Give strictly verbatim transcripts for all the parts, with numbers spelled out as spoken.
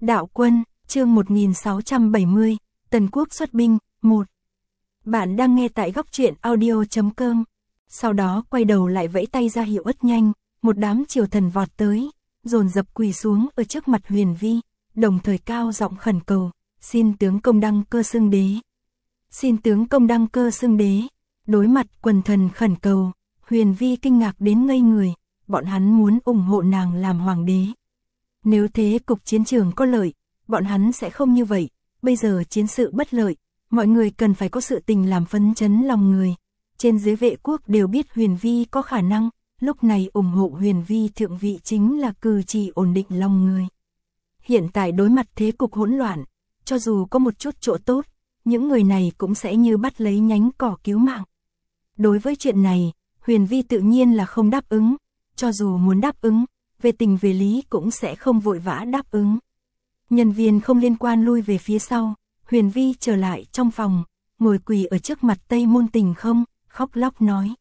Đạo quân, chương một nghìn sáu trăm bảy mươi, Tần Quốc xuất binh, một. Bạn đang nghe tại góc truyện audio chấm com. Sau đó quay đầu lại vẫy tay ra hiệu ất nhanh, một đám triều thần vọt tới, dồn dập quỳ xuống ở trước mặt Huyền Vi, đồng thời cao giọng khẩn cầu, xin tướng công đăng cơ xưng đế. Xin tướng công đăng cơ xưng đế. Đối mặt quần thần khẩn cầu, Huyền Vi kinh ngạc đến ngây người, bọn hắn muốn ủng hộ nàng làm hoàng đế. Nếu thế cục chiến trường có lợi, bọn hắn sẽ không như vậy, bây giờ chiến sự bất lợi, mọi người cần phải có sự tình làm phấn chấn lòng người. Trên dưới vệ quốc đều biết Huyền Vi có khả năng, lúc này ủng hộ Huyền Vi thượng vị chính là cử chỉ ổn định lòng người. Hiện tại đối mặt thế cục hỗn loạn, cho dù có một chút chỗ tốt, những người này cũng sẽ như bắt lấy nhánh cỏ cứu mạng. Đối với chuyện này, Huyền Vi tự nhiên là không đáp ứng, cho dù muốn đáp ứng, về tình về lý cũng sẽ không vội vã đáp ứng. Nhân viên không liên quan lui về phía sau, Huyền Vi trở lại trong phòng, ngồi quỳ ở trước mặt Tây Môn Tình không, khóc lóc nói.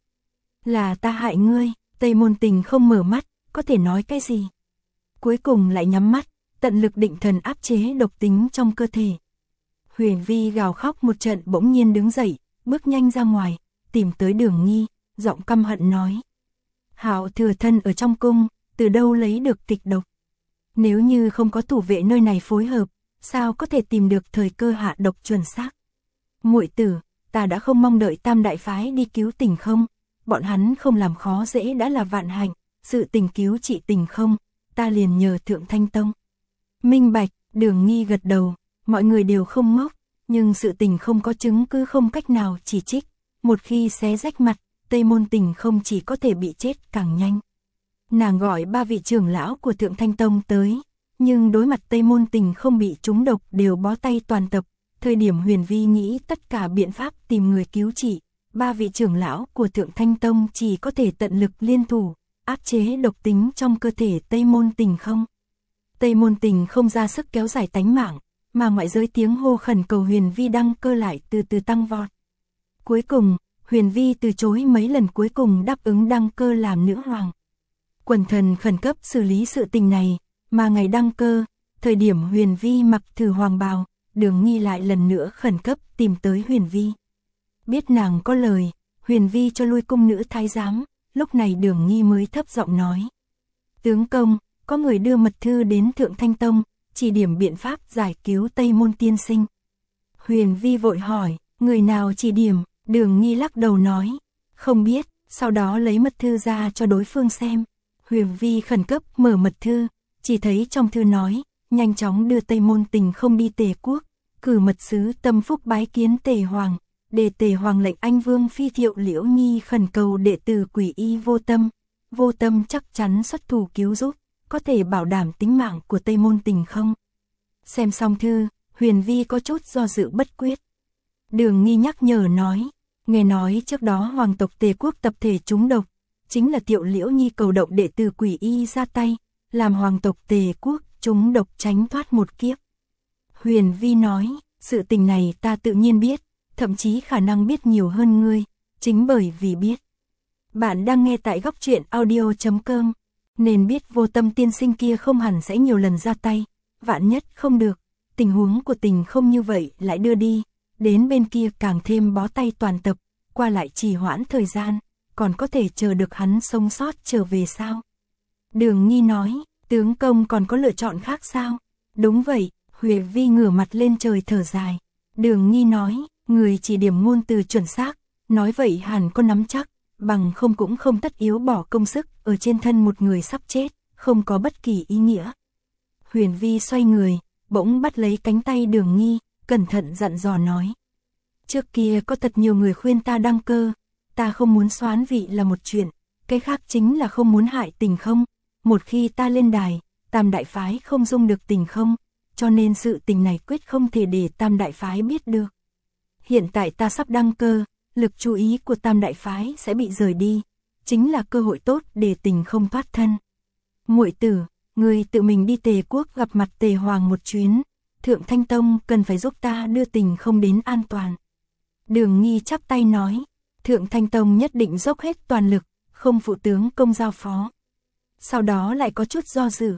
Là ta hại ngươi. Tây Môn Tình không mở mắt, có thể nói cái gì? Cuối cùng lại nhắm mắt, tận lực định thần áp chế độc tính trong cơ thể. Huyền Vi gào khóc một trận bỗng nhiên đứng dậy, bước nhanh ra ngoài, tìm tới Đường Nghi, giọng căm hận nói. Hạo thừa thân ở trong cung, từ đâu lấy được kịch độc? Nếu như không có thủ vệ nơi này phối hợp, sao có thể tìm được thời cơ hạ độc chuẩn xác? Muội tử, ta đã không mong đợi Tam đại phái đi cứu Tình không, bọn hắn không làm khó dễ đã là vạn hạnh, sự tình cứu trị Tình không, ta liền nhờ Thượng Thanh Tông. Minh bạch, Đường Nghi gật đầu, mọi người đều không ngốc, nhưng sự tình không có chứng cứ không cách nào chỉ trích, một khi xé rách mặt, Tây Môn Tình không chỉ có thể bị chết càng nhanh. Nàng gọi ba vị trưởng lão của Thượng Thanh Tông tới, nhưng đối mặt Tây Môn Tình không bị trúng độc đều bó tay toàn tập, thời điểm Huyền Vi nghĩ tất cả biện pháp tìm người cứu trị, ba vị trưởng lão của Thượng Thanh Tông chỉ có thể tận lực liên thủ, áp chế độc tính trong cơ thể Tây Môn Tình không. Tây Môn Tình không ra sức kéo dài tánh mạng, mà ngoại giới tiếng hô khẩn cầu Huyền Vi đăng cơ lại từ từ tăng vọt. Cuối cùng, Huyền Vi từ chối mấy lần cuối cùng đáp ứng đăng cơ làm nữ hoàng. Quần thần khẩn cấp xử lý sự tình này, mà ngày đăng cơ, thời điểm Huyền Vi mặc thử hoàng bào, Đường Nghi lại lần nữa khẩn cấp tìm tới Huyền Vi. Biết nàng có lời, Huyền Vi cho lui cung nữ thái giám, lúc này Đường Nghi mới thấp giọng nói. Tướng công, có người đưa mật thư đến Thượng Thanh Tông, chỉ điểm biện pháp giải cứu Tây Môn tiên sinh. Huyền Vi vội hỏi, người nào chỉ điểm? Đường Nghi lắc đầu nói, không biết, sau đó lấy mật thư ra cho đối phương xem. Huyền Vi khẩn cấp mở mật thư, chỉ thấy trong thư nói, nhanh chóng đưa Tây Môn Tình không đi Tề quốc, cử mật sứ Tâm Phúc bái kiến Tề Hoàng, để Tề Hoàng lệnh anh Vương Phi Thiệu Liễu Nhi khẩn cầu đệ tử Quỷ Y Vô Tâm, Vô Tâm chắc chắn xuất thủ cứu giúp, có thể bảo đảm tính mạng của Tây Môn Tình không. Xem xong thư, Huyền Vi có chút do dự bất quyết. Đường Nghi nhắc nhở nói, nghe nói trước đó hoàng tộc Tề quốc tập thể trúng độc, chính là Thiệu Liễu Nhi cầu động đệ tử Quỷ Y ra tay, làm hoàng tộc Tề quốc trúng độc tránh thoát một kiếp. Huyền Vi nói, sự tình này ta tự nhiên biết, thậm chí khả năng biết nhiều hơn ngươi, chính bởi vì biết. Bạn đang nghe tại góc truyện audio chấm com, nên biết Vô Tâm tiên sinh kia không hẳn sẽ nhiều lần ra tay, vạn nhất không được, tình huống của Tình không như vậy lại đưa đi, đến bên kia càng thêm bó tay toàn tập, qua lại trì hoãn thời gian, còn có thể chờ được hắn sống sót trở về sao? Đường Nghi nói, tướng công còn có lựa chọn khác sao? Đúng vậy, Huyền Vi ngửa mặt lên trời thở dài. Đường Nghi nói, người chỉ điểm ngôn từ chuẩn xác, nói vậy hẳn có nắm chắc, bằng không cũng không tất yếu bỏ công sức ở trên thân một người sắp chết, không có bất kỳ ý nghĩa. Huyền Vi xoay người, bỗng bắt lấy cánh tay Đường Nghi, cẩn thận dặn dò nói. Trước kia có thật nhiều người khuyên ta đăng cơ, ta không muốn soán vị là một chuyện, cái khác chính là không muốn hại Tình không. Một khi ta lên đài, Tam đại phái không dung được Tình không, cho nên sự tình này quyết không thể để Tam đại phái biết được. Hiện tại ta sắp đăng cơ, lực chú ý của Tam đại phái sẽ bị rời đi, chính là cơ hội tốt để Tình không thoát thân. Muội tử, người tự mình đi Tề quốc gặp mặt Tề Hoàng một chuyến, Thượng Thanh Tông cần phải giúp ta đưa Tình không đến an toàn. Đường Nghi chắp tay nói, Thượng Thanh Tông nhất định dốc hết toàn lực, không phụ tướng công giao phó. Sau đó lại có chút do dự,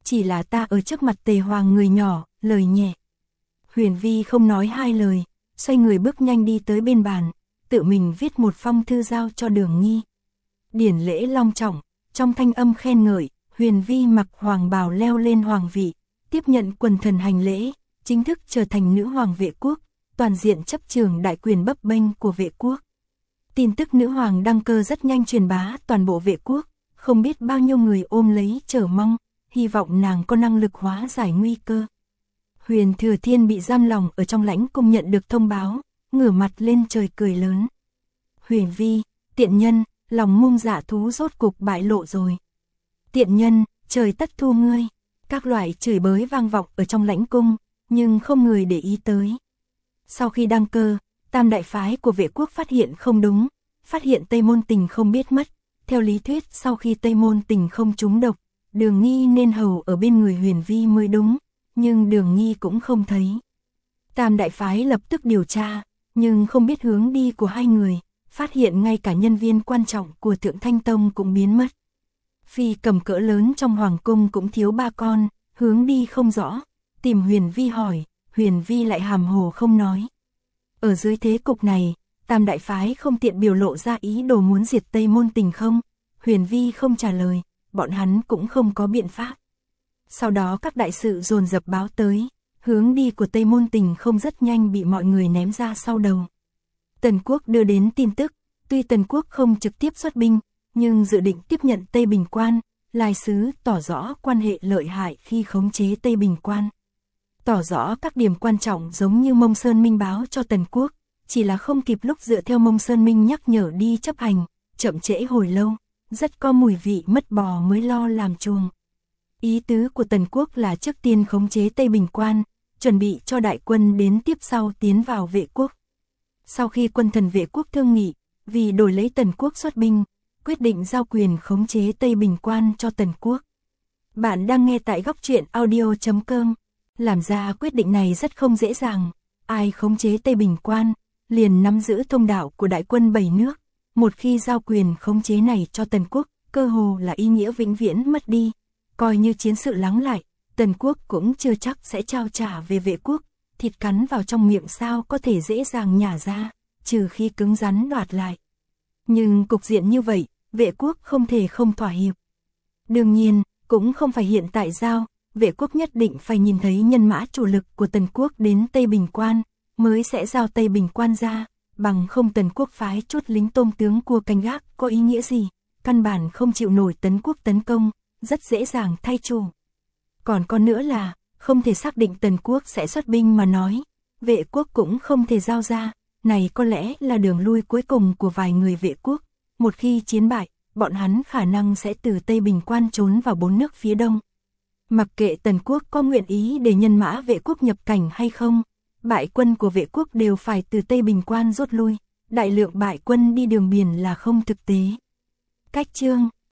chỉ là ta ở trước mặt Tề Hoàng người nhỏ, lời nhẹ. Huyền Vi không nói hai lời, xoay người bước nhanh đi tới bên bàn, tự mình viết một phong thư giao cho Đường Nghi. Điển lễ long trọng, trong thanh âm khen ngợi, Huyền Vi mặc hoàng bào leo lên hoàng vị, tiếp nhận quần thần hành lễ, chính thức trở thành nữ hoàng Vệ quốc, toàn diện chấp trường đại quyền bấp bênh của Vệ quốc. Tin tức nữ hoàng đăng cơ rất nhanh truyền bá toàn bộ Vệ quốc, không biết bao nhiêu người ôm lấy chờ mong, hy vọng nàng có năng lực hóa giải nguy cơ. Huyền Thừa Thiên bị giam lòng ở trong lãnh cung nhận được thông báo, ngửa mặt lên trời cười lớn. Huyền Vi, tiện nhân, lòng ngông dạ thú rốt cục bại lộ rồi. Tiện nhân, trời tất thu ngươi. Các loại chửi bới vang vọng ở trong lãnh cung, nhưng không người để ý tới. Sau khi đăng cơ, tam đại phái của Vệ quốc phát hiện không đúng, phát hiện Tây Môn Tình không biết mất. Theo lý thuyết sau khi Tây Môn Tình không trúng độc, Đường Nghi nên hầu ở bên người Huyền Vi mới đúng, nhưng Đường Nghi cũng không thấy. Tam đại phái lập tức điều tra, nhưng không biết hướng đi của hai người, phát hiện ngay cả nhân viên quan trọng của Thượng Thanh Tông cũng biến mất. Phi cầm cỡ lớn trong hoàng cung cũng thiếu ba con, hướng đi không rõ, tìm Huyền Vi hỏi, Huyền Vi lại hàm hồ không nói. Ở dưới thế cục này, tam đại phái không tiện biểu lộ ra ý đồ muốn diệt Tây Môn Tình không, Huyền Vi không trả lời, bọn hắn cũng không có biện pháp. Sau đó các đại sự dồn dập báo tới, hướng đi của Tây Môn Tình không rất nhanh bị mọi người ném ra sau đầu. Tần Quốc đưa đến tin tức, tuy Tần Quốc không trực tiếp xuất binh, nhưng dự định tiếp nhận Tây Bình Quan, lai sứ tỏ rõ quan hệ lợi hại khi khống chế Tây Bình Quan. Tỏ rõ các điểm quan trọng giống như Mông Sơn Minh báo cho Tần Quốc, chỉ là không kịp lúc dựa theo Mông Sơn Minh nhắc nhở đi chấp hành, chậm trễ hồi lâu, rất có mùi vị mất bò mới lo làm chuồng. Ý tứ của Tần Quốc là trước tiên khống chế Tây Bình Quan, chuẩn bị cho đại quân đến tiếp sau tiến vào Vệ quốc. Sau khi quân thần Vệ quốc thương nghị, vì đổi lấy Tần Quốc xuất binh, quyết định giao quyền khống chế Tây Bình Quan cho Tần Quốc. Bạn đang nghe tại góc truyện audio chấm com. Làm ra quyết định này rất không dễ dàng, ai khống chế Tây Bình Quan, liền nắm giữ thông đạo của đại quân bảy nước. Một khi giao quyền khống chế này cho Tần Quốc, cơ hồ là ý nghĩa vĩnh viễn mất đi. Coi như chiến sự lắng lại, Tần Quốc cũng chưa chắc sẽ trao trả về Vệ quốc, thịt cắn vào trong miệng sao có thể dễ dàng nhả ra, trừ khi cứng rắn đoạt lại. Nhưng cục diện như vậy, Vệ quốc không thể không thỏa hiệp. Đương nhiên, cũng không phải hiện tại giao, Vệ quốc nhất định phải nhìn thấy nhân mã chủ lực của Tần Quốc đến Tây Bình Quan, mới sẽ giao Tây Bình Quan ra, bằng không Tần Quốc phái chút lính tôm tướng cua canh gác có ý nghĩa gì, căn bản không chịu nổi Tấn Quốc tấn công, rất dễ dàng thay chủ. Còn con nữa là, không thể xác định Tần Quốc sẽ xuất binh mà nói, Vệ quốc cũng không thể giao ra, này có lẽ là đường lui cuối cùng của vài người Vệ quốc, một khi chiến bại, bọn hắn khả năng sẽ từ Tây Bình Quan trốn vào bốn nước phía đông. Mặc kệ Tần Quốc có nguyện ý để nhân mã Vệ quốc nhập cảnh hay không, bại quân của Vệ quốc đều phải từ Tây Bình Quan rút lui, đại lượng bại quân đi đường biển là không thực tế. Cách chương